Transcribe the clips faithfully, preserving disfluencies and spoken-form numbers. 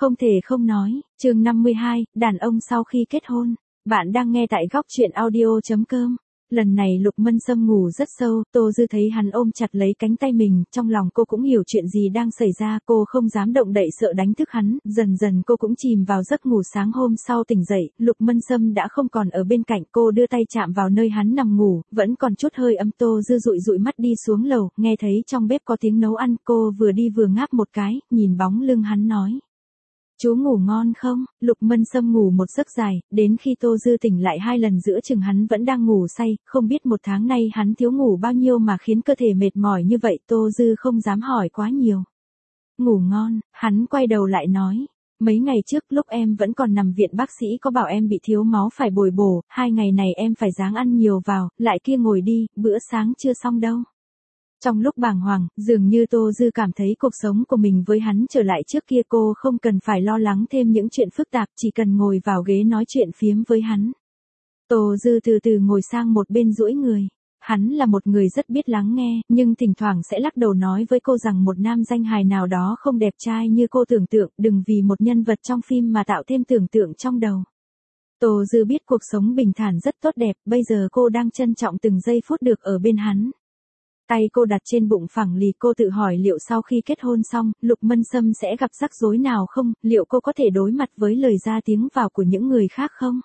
Không thể không nói, chương năm mươi hai, đàn ông sau khi kết hôn. Bạn đang nghe tại góc truyện audio chấm com. Lần này Lục Mân Sâm ngủ rất sâu, Tô Dư thấy hắn ôm chặt lấy cánh tay mình, trong lòng cô cũng hiểu chuyện gì đang xảy ra, cô không dám động đậy sợ đánh thức hắn, dần dần cô cũng chìm vào giấc ngủ. Sáng hôm sau tỉnh dậy, Lục Mân Sâm đã không còn ở bên cạnh, cô đưa tay chạm vào nơi hắn nằm ngủ, vẫn còn chút hơi ấm. Tô Dư dụi dụi mắt đi xuống lầu, nghe thấy trong bếp có tiếng nấu ăn, cô vừa đi vừa ngáp một cái, nhìn bóng lưng hắn nói. Chú ngủ ngon không? Lục Mân Sâm ngủ một giấc dài, đến khi Tô Dư tỉnh lại hai lần giữa chừng hắn vẫn đang ngủ say, không biết một tháng nay hắn thiếu ngủ bao nhiêu mà khiến cơ thể mệt mỏi như vậy. Tô Dư không dám hỏi quá nhiều. Ngủ ngon, hắn quay đầu lại nói. Mấy ngày trước lúc em vẫn còn nằm viện bác sĩ có bảo em bị thiếu máu phải bồi bổ, hai ngày này em phải ráng ăn nhiều vào, lại kia ngồi đi, bữa sáng chưa xong đâu. Trong lúc bàng hoàng, dường như Tô Dư cảm thấy cuộc sống của mình với hắn trở lại trước kia, cô không cần phải lo lắng thêm những chuyện phức tạp, chỉ cần ngồi vào ghế nói chuyện phiếm với hắn. Tô Dư từ từ ngồi sang một bên duỗi người. Hắn là một người rất biết lắng nghe, nhưng thỉnh thoảng sẽ lắc đầu nói với cô rằng một nam danh hài nào đó không đẹp trai như cô tưởng tượng, đừng vì một nhân vật trong phim mà tạo thêm tưởng tượng trong đầu. Tô Dư biết cuộc sống bình thản rất tốt đẹp, bây giờ cô đang trân trọng từng giây phút được ở bên hắn. Tay cô đặt trên bụng phẳng lì, cô tự hỏi liệu sau khi kết hôn xong, Lục Mân Sâm sẽ gặp rắc rối nào không, liệu cô có thể đối mặt với lời ra tiếng vào của những người khác không?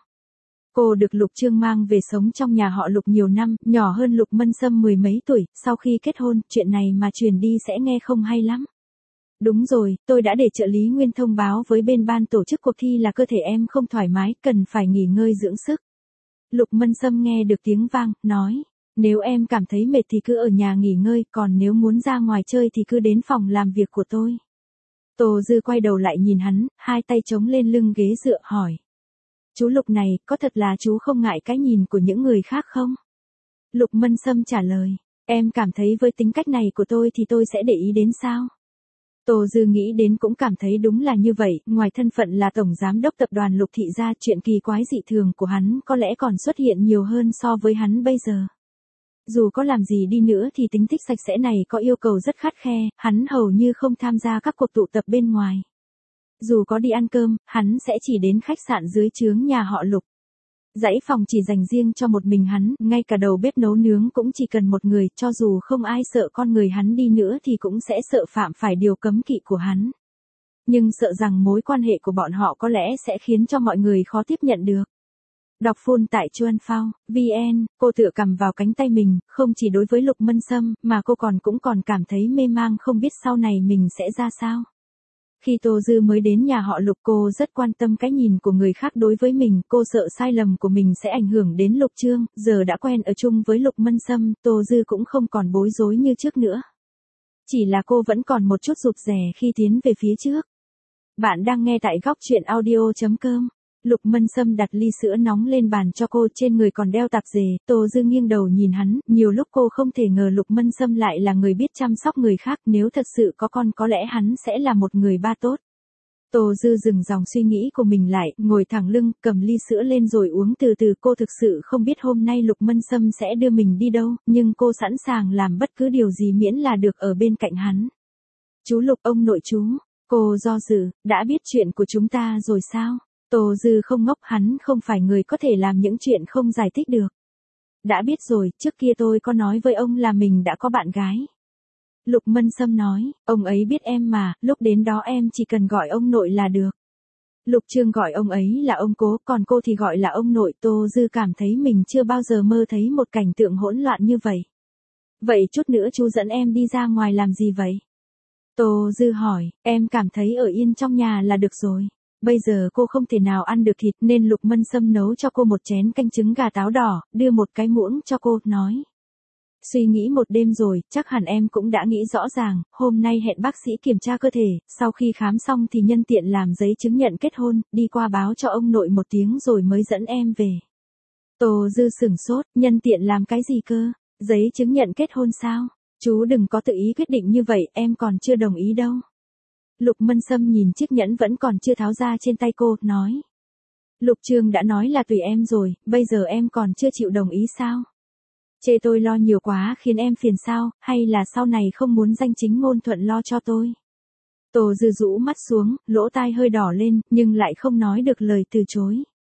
Cô được Lục Trương mang về sống trong nhà họ Lục nhiều năm, nhỏ hơn Lục Mân Sâm mười mấy tuổi, sau khi kết hôn, chuyện này mà truyền đi sẽ nghe không hay lắm. Đúng rồi, tôi đã để trợ lý Nguyên thông báo với bên ban tổ chức cuộc thi là cơ thể em không thoải mái, cần phải nghỉ ngơi dưỡng sức. Lục Mân Sâm nghe được tiếng vang, nói. Nếu em cảm thấy mệt thì cứ ở nhà nghỉ ngơi, còn nếu muốn ra ngoài chơi thì cứ đến phòng làm việc của tôi. Tô Dư quay đầu lại nhìn hắn, hai tay chống lên lưng ghế dựa hỏi. Chú Lục này, có thật là chú không ngại cái nhìn của những người khác không? Lục Mân Sâm trả lời, em cảm thấy với tính cách này của tôi thì tôi sẽ để ý đến sao? Tô Dư nghĩ đến cũng cảm thấy đúng là như vậy, ngoài thân phận là tổng giám đốc tập đoàn Lục thị ra, chuyện kỳ quái dị thường của hắn có lẽ còn xuất hiện nhiều hơn so với hắn bây giờ. Dù có làm gì đi nữa thì tính thích sạch sẽ này có yêu cầu rất khắt khe, hắn hầu như không tham gia các cuộc tụ tập bên ngoài. Dù có đi ăn cơm, hắn sẽ chỉ đến khách sạn dưới trướng nhà họ Lục. Dãy phòng chỉ dành riêng cho một mình hắn, ngay cả đầu bếp nấu nướng cũng chỉ cần một người, cho dù không ai sợ con người hắn đi nữa thì cũng sẽ sợ phạm phải điều cấm kỵ của hắn. Nhưng sợ rằng mối quan hệ của bọn họ có lẽ sẽ khiến cho mọi người khó tiếp nhận được. Đọc full tại chuan phao chấm vn, cô tựa cầm vào cánh tay mình, không chỉ đối với Lục Mân Sâm, mà cô còn cũng còn cảm thấy mê mang không biết sau này mình sẽ ra sao. Khi Tô Dư mới đến nhà họ Lục, cô rất quan tâm cái nhìn của người khác đối với mình, cô sợ sai lầm của mình sẽ ảnh hưởng đến Lục Trương, giờ đã quen ở chung với Lục Mân Sâm, Tô Dư cũng không còn bối rối như trước nữa. Chỉ là cô vẫn còn một chút rụt rè khi tiến về phía trước. Bạn đang nghe tại góc truyện audio chấm com. Lục Mân Sâm đặt ly sữa nóng lên bàn cho cô, trên người còn đeo tạp dề. Tô Dư nghiêng đầu nhìn hắn, nhiều lúc cô không thể ngờ Lục Mân Sâm lại là người biết chăm sóc người khác, nếu thật sự có con có lẽ hắn sẽ là một người ba tốt. Tô Dư dừng dòng suy nghĩ của mình lại, ngồi thẳng lưng, cầm ly sữa lên rồi uống từ từ. Cô thực sự không biết hôm nay Lục Mân Sâm sẽ đưa mình đi đâu, nhưng cô sẵn sàng làm bất cứ điều gì miễn là được ở bên cạnh hắn. Chú Lục, ông nội chú. Cô do dự, đã biết chuyện của chúng ta rồi sao? Tô Dư không ngốc, hắn không phải người có thể làm những chuyện không giải thích được. Đã biết rồi, trước kia tôi có nói với ông là mình đã có bạn gái. Lục Mân Sâm nói, ông ấy biết em mà, lúc đến đó em chỉ cần gọi ông nội là được. Lục Trương gọi ông ấy là ông cố, còn cô thì gọi là ông nội. Tô Dư cảm thấy mình chưa bao giờ mơ thấy một cảnh tượng hỗn loạn như vậy. Vậy chút nữa chú dẫn em đi ra ngoài làm gì vậy? Tô Dư hỏi, em cảm thấy ở yên trong nhà là được rồi. Bây giờ cô không thể nào ăn được thịt nên Lục Mân Sâm nấu cho cô một chén canh trứng gà táo đỏ, đưa một cái muỗng cho cô, nói. Suy nghĩ một đêm rồi, chắc hẳn em cũng đã nghĩ rõ ràng, hôm nay hẹn bác sĩ kiểm tra cơ thể, sau khi khám xong thì nhân tiện làm giấy chứng nhận kết hôn, đi qua báo cho ông nội một tiếng rồi mới dẫn em về. Tô Dư sửng sốt, nhân tiện làm cái gì cơ? Giấy chứng nhận kết hôn sao? Chú đừng có tự ý quyết định như vậy, em còn chưa đồng ý đâu. Lục Mân Sâm nhìn chiếc nhẫn vẫn còn chưa tháo ra trên tay cô, nói. Lục Trương đã nói là tùy em rồi, bây giờ em còn chưa chịu đồng ý sao? Chê tôi lo nhiều quá khiến em phiền sao, hay là sau này không muốn danh chính ngôn thuận lo cho tôi? Tô Dư rũ mắt xuống, lỗ tai hơi đỏ lên, nhưng lại không nói được lời từ chối.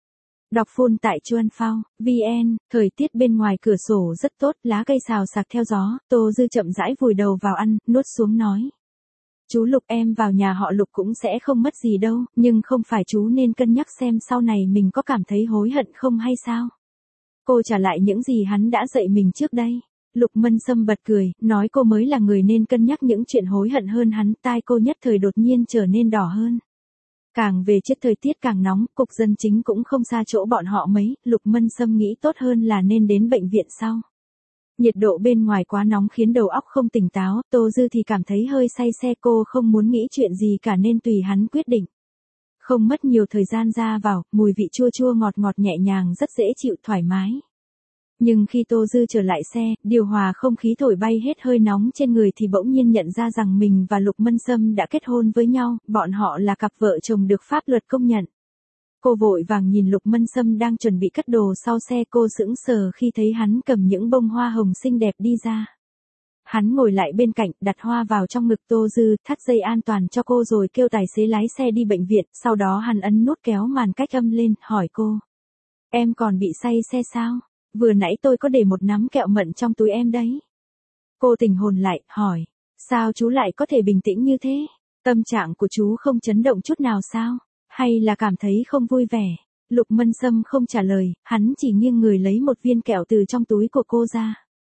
Đọc full tại Chuan Phao, vn, thời tiết bên ngoài cửa sổ rất tốt, lá cây xào xạc theo gió, Tô Dư chậm rãi vùi đầu vào ăn, nuốt xuống nói. Chú Lục, em vào nhà họ Lục cũng sẽ không mất gì đâu, nhưng không phải chú nên cân nhắc xem sau này mình có cảm thấy hối hận không hay sao? Cô trả lại những gì hắn đã dạy mình trước đây. Lục Mân Sâm bật cười, nói cô mới là người nên cân nhắc những chuyện hối hận hơn hắn, tai cô nhất thời đột nhiên trở nên đỏ hơn. Càng về trước thời tiết càng nóng, cục dân chính cũng không xa chỗ bọn họ mấy, Lục Mân Sâm nghĩ tốt hơn là nên đến bệnh viện sau. Nhiệt độ bên ngoài quá nóng khiến đầu óc không tỉnh táo, Tô Dư thì cảm thấy hơi say xe, cô không muốn nghĩ chuyện gì cả nên tùy hắn quyết định. Không mất nhiều thời gian ra vào, mùi vị chua chua ngọt ngọt nhẹ nhàng rất dễ chịu thoải mái. Nhưng khi Tô Dư trở lại xe, điều hòa không khí thổi bay hết hơi nóng trên người thì bỗng nhiên nhận ra rằng mình và Lục Mân Sâm đã kết hôn với nhau, bọn họ là cặp vợ chồng được pháp luật công nhận. Cô vội vàng nhìn Lục Mân Sâm đang chuẩn bị cất đồ sau xe, cô sững sờ khi thấy hắn cầm những bông hoa hồng xinh đẹp đi ra. Hắn ngồi lại bên cạnh, đặt hoa vào trong ngực Tô Dư, thắt dây an toàn cho cô rồi kêu tài xế lái xe đi bệnh viện, sau đó hắn ấn nút kéo màn cách âm lên, hỏi cô. Em còn bị say xe sao? Vừa nãy tôi có để một nắm kẹo mận trong túi em đấy. Cô tỉnh hồn lại, hỏi. Sao chú lại có thể bình tĩnh như thế? Tâm trạng của chú không chấn động chút nào sao? Hay là cảm thấy không vui vẻ? Lục Mân Sâm không trả lời, hắn chỉ nghiêng người lấy một viên kẹo từ trong túi của cô ra.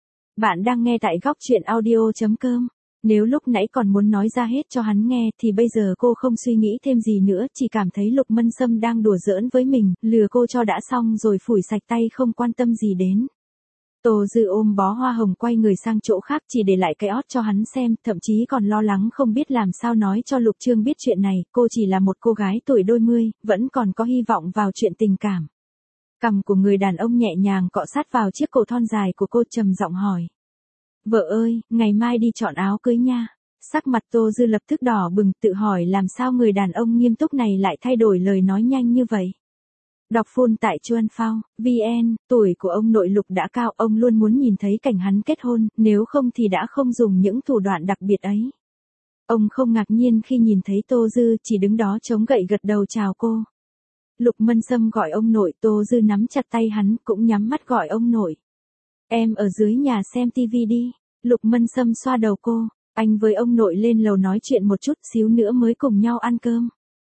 Bạn đang nghe tại góc truyện audio chấm com. Nếu lúc nãy còn muốn nói ra hết cho hắn nghe thì bây giờ cô không suy nghĩ thêm gì nữa, chỉ cảm thấy Lục Mân Sâm đang đùa giỡn với mình, lừa cô cho đã xong rồi phủi sạch tay không quan tâm gì đến. Tô Dư ôm bó hoa hồng quay người sang chỗ khác chỉ để lại cái ót cho hắn xem, thậm chí còn lo lắng không biết làm sao nói cho Lục Trương biết chuyện này, cô chỉ là một cô gái tuổi đôi mươi, vẫn còn có hy vọng vào chuyện tình cảm. Cằm của người đàn ông nhẹ nhàng cọ sát vào chiếc cổ thon dài của cô, trầm giọng hỏi. Vợ ơi, ngày mai đi chọn áo cưới nha. Sắc mặt Tô Dư lập tức đỏ bừng, tự hỏi làm sao người đàn ông nghiêm túc này lại thay đổi lời nói nhanh như vậy. Đọc full tại Chuan Phao, vn, tuổi của ông nội Lục đã cao, ông luôn muốn nhìn thấy cảnh hắn kết hôn, nếu không thì đã không dùng những thủ đoạn đặc biệt ấy. Ông không ngạc nhiên khi nhìn thấy Tô Dư, chỉ đứng đó chống gậy gật đầu chào cô. Lục Mân Sâm gọi ông nội, Tô Dư nắm chặt tay hắn, cũng nhắm mắt gọi ông nội. Em ở dưới nhà xem tivi đi. Lục Mân Sâm xoa đầu cô, anh với ông nội lên lầu nói chuyện một chút xíu nữa mới cùng nhau ăn cơm.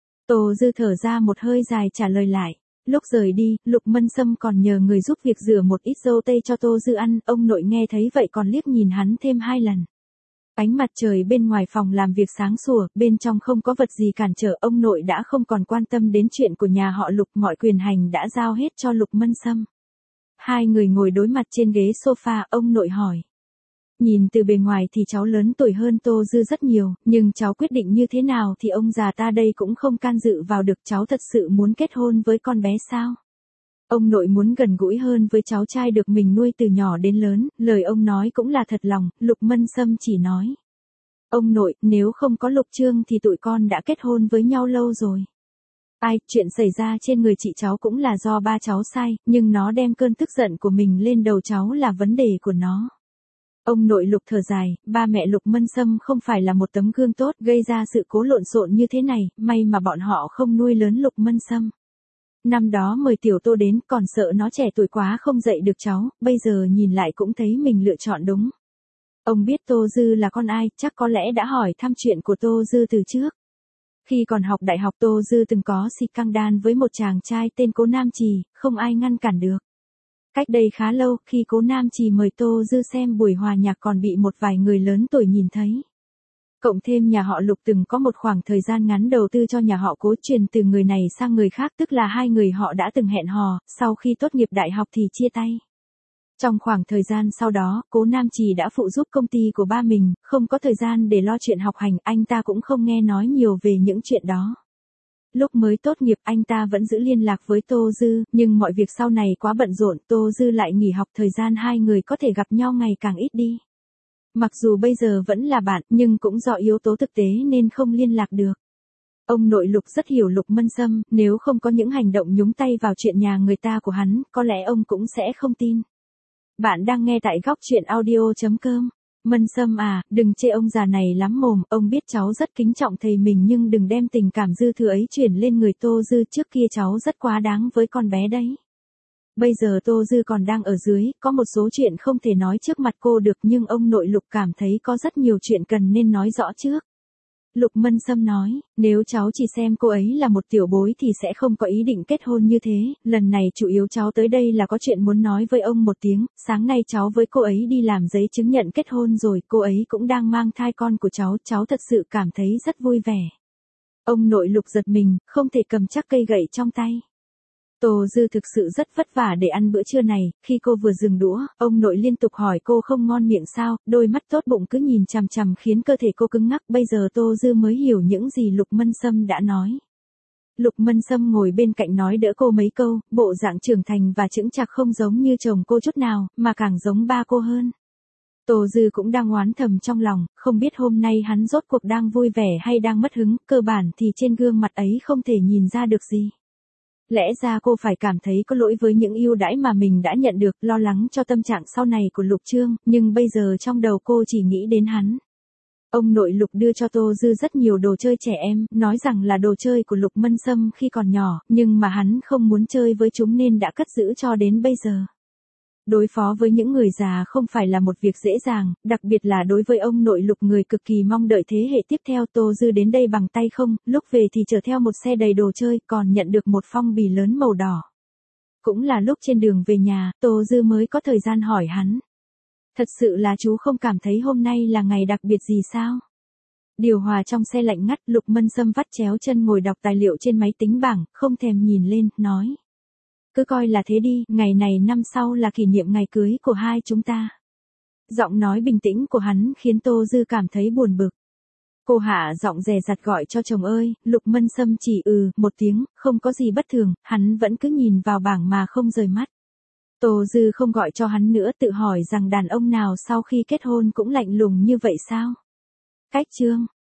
Tô Dư thở ra một hơi dài trả lời lại. Lúc rời đi, Lục Mân Sâm còn nhờ người giúp việc rửa một ít dâu tây cho Tô Dư ăn, ông nội nghe thấy vậy còn liếc nhìn hắn thêm hai lần. Ánh mặt trời bên ngoài phòng làm việc sáng sủa, bên trong không có vật gì cản trở, ông nội đã không còn quan tâm đến chuyện của nhà họ Lục, mọi quyền hành đã giao hết cho Lục Mân Sâm. Hai người ngồi đối mặt trên ghế sofa, ông nội hỏi. Nhìn từ bề ngoài thì cháu lớn tuổi hơn Tô Dư rất nhiều, nhưng cháu quyết định như thế nào thì ông già ta đây cũng không can dự vào được. Cháu thật sự muốn kết hôn với con bé sao? Ông nội muốn gần gũi hơn với cháu trai được mình nuôi từ nhỏ đến lớn, lời ông nói cũng là thật lòng. Lục Mân Sâm chỉ nói. Ông nội, nếu không có Lục Trương thì tụi con đã kết hôn với nhau lâu rồi. Ai, chuyện xảy ra trên người chị cháu cũng là do ba cháu sai, nhưng nó đem cơn tức giận của mình lên đầu cháu là vấn đề của nó. Ông nội Lục thở dài, ba mẹ Lục Mân Sâm không phải là một tấm gương tốt, gây ra sự cố lộn xộn như thế này, may mà bọn họ không nuôi lớn Lục Mân Sâm. Năm đó mời tiểu Tô đến, còn sợ nó trẻ tuổi quá không dạy được cháu, bây giờ nhìn lại cũng thấy mình lựa chọn đúng. Ông biết Tô Dư là con ai, chắc có lẽ đã hỏi thăm chuyện của Tô Dư từ trước. Khi còn học đại học Tô Dư từng có si căng đan với một chàng trai tên Cố Nam Trì, không ai ngăn cản được. Cách đây khá lâu, khi Cố Nam Trì mời Tô Dư xem buổi hòa nhạc còn bị một vài người lớn tuổi nhìn thấy. Cộng thêm nhà họ Lục từng có một khoảng thời gian ngắn đầu tư cho nhà họ Cố, truyền từ người này sang người khác, tức là hai người họ đã từng hẹn hò, sau khi tốt nghiệp đại học thì chia tay. Trong khoảng thời gian sau đó, Cố Nam Trì đã phụ giúp công ty của ba mình, không có thời gian để lo chuyện học hành, anh ta cũng không nghe nói nhiều về những chuyện đó. Lúc mới tốt nghiệp anh ta vẫn giữ liên lạc với Tô Dư, nhưng mọi việc sau này quá bận rộn, Tô Dư lại nghỉ học, thời gian hai người có thể gặp nhau ngày càng ít đi. Mặc dù bây giờ vẫn là bạn, nhưng cũng do yếu tố thực tế nên không liên lạc được. Ông nội Lục rất hiểu Lục Mân Sâm, nếu không có những hành động nhúng tay vào chuyện nhà người ta của hắn, có lẽ ông cũng sẽ không tin. Bạn đang nghe tại góc truyện audio chấm com. Mân Sâm à, đừng chê ông già này lắm mồm, ông biết cháu rất kính trọng thầy mình nhưng đừng đem tình cảm dư thừa ấy chuyển lên người Tô Dư, trước kia cháu rất quá đáng với con bé đấy. Bây giờ Tô Dư còn đang ở dưới, có một số chuyện không thể nói trước mặt cô được nhưng ông nội Lục cảm thấy có rất nhiều chuyện cần nên nói rõ trước. Lục Mân Sâm nói, nếu cháu chỉ xem cô ấy là một tiểu bối thì sẽ không có ý định kết hôn như thế, lần này chủ yếu cháu tới đây là có chuyện muốn nói với ông một tiếng, sáng nay cháu với cô ấy đi làm giấy chứng nhận kết hôn rồi, cô ấy cũng đang mang thai con của cháu, cháu thật sự cảm thấy rất vui vẻ. Ông nội Lục giật mình, không thể cầm chắc cây gậy trong tay. Tô Dư thực sự rất vất vả để ăn bữa trưa này, khi cô vừa dừng đũa, ông nội liên tục hỏi cô không ngon miệng sao, đôi mắt tốt bụng cứ nhìn chằm chằm khiến cơ thể cô cứng ngắc, bây giờ Tô Dư mới hiểu những gì Lục Mân Sâm đã nói. Lục Mân Sâm ngồi bên cạnh nói đỡ cô mấy câu, bộ dạng trưởng thành và chững chạc không giống như chồng cô chút nào, mà càng giống ba cô hơn. Tô Dư cũng đang oán thầm trong lòng, không biết hôm nay hắn rốt cuộc đang vui vẻ hay đang mất hứng, cơ bản thì trên gương mặt ấy không thể nhìn ra được gì. Lẽ ra cô phải cảm thấy có lỗi với những ưu đãi mà mình đã nhận được, lo lắng cho tâm trạng sau này của Lục Trương, nhưng bây giờ trong đầu cô chỉ nghĩ đến hắn. Ông nội Lục đưa cho Tô Dư rất nhiều đồ chơi trẻ em, nói rằng là đồ chơi của Lục Mân Sâm khi còn nhỏ, nhưng mà hắn không muốn chơi với chúng nên đã cất giữ cho đến bây giờ. Đối phó với những người già không phải là một việc dễ dàng, đặc biệt là đối với ông nội Lục, người cực kỳ mong đợi thế hệ tiếp theo. Tô Dư đến đây bằng tay không, lúc về thì chở theo một xe đầy đồ chơi, còn nhận được một phong bì lớn màu đỏ. Cũng là lúc trên đường về nhà, Tô Dư mới có thời gian hỏi hắn. Thật sự là chú không cảm thấy hôm nay là ngày đặc biệt gì sao? Điều hòa trong xe lạnh ngắt, Lục Mân Sâm vắt chéo chân ngồi đọc tài liệu trên máy tính bảng, không thèm nhìn lên, nói. Cứ coi là thế đi, ngày này năm sau là kỷ niệm ngày cưới của hai chúng ta. Giọng nói bình tĩnh của hắn khiến Tô Dư cảm thấy buồn bực. Cô hạ giọng dè dặt gọi cho chồng ơi, Lục Mân Sâm chỉ ừ, một tiếng, không có gì bất thường, hắn vẫn cứ nhìn vào bảng mà không rời mắt. Tô Dư không gọi cho hắn nữa, tự hỏi rằng đàn ông nào sau khi kết hôn cũng lạnh lùng như vậy sao? Cách chương